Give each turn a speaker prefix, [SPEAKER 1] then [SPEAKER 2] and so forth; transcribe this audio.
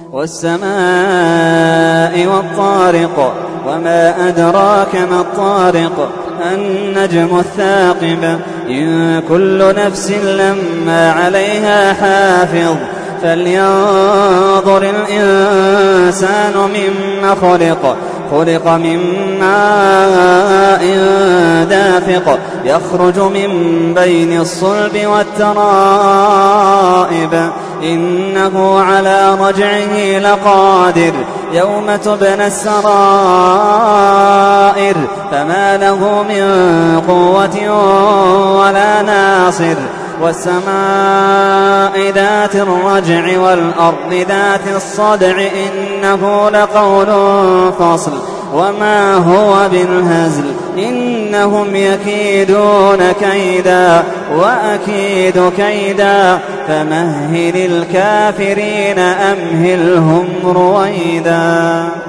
[SPEAKER 1] والسماء والطارق وما أدراك ما الطارق النجم الثاقب إن كل نفس لما عليها حافظ فلينظر الإنسان مما خلق من ماء دافق يخرج من بين الصلب والترائب إنه على رجعه لقادر يوم تبلى السرائر فما له من قوة ولا ناصر والسماء ذات الرجع والأرض ذات الصدع إنه لقول فصل وما هو بالهزل إنهم يكيدون كيدا وأكيد كيدا فمهل الكافرين أمهلهم رويدا.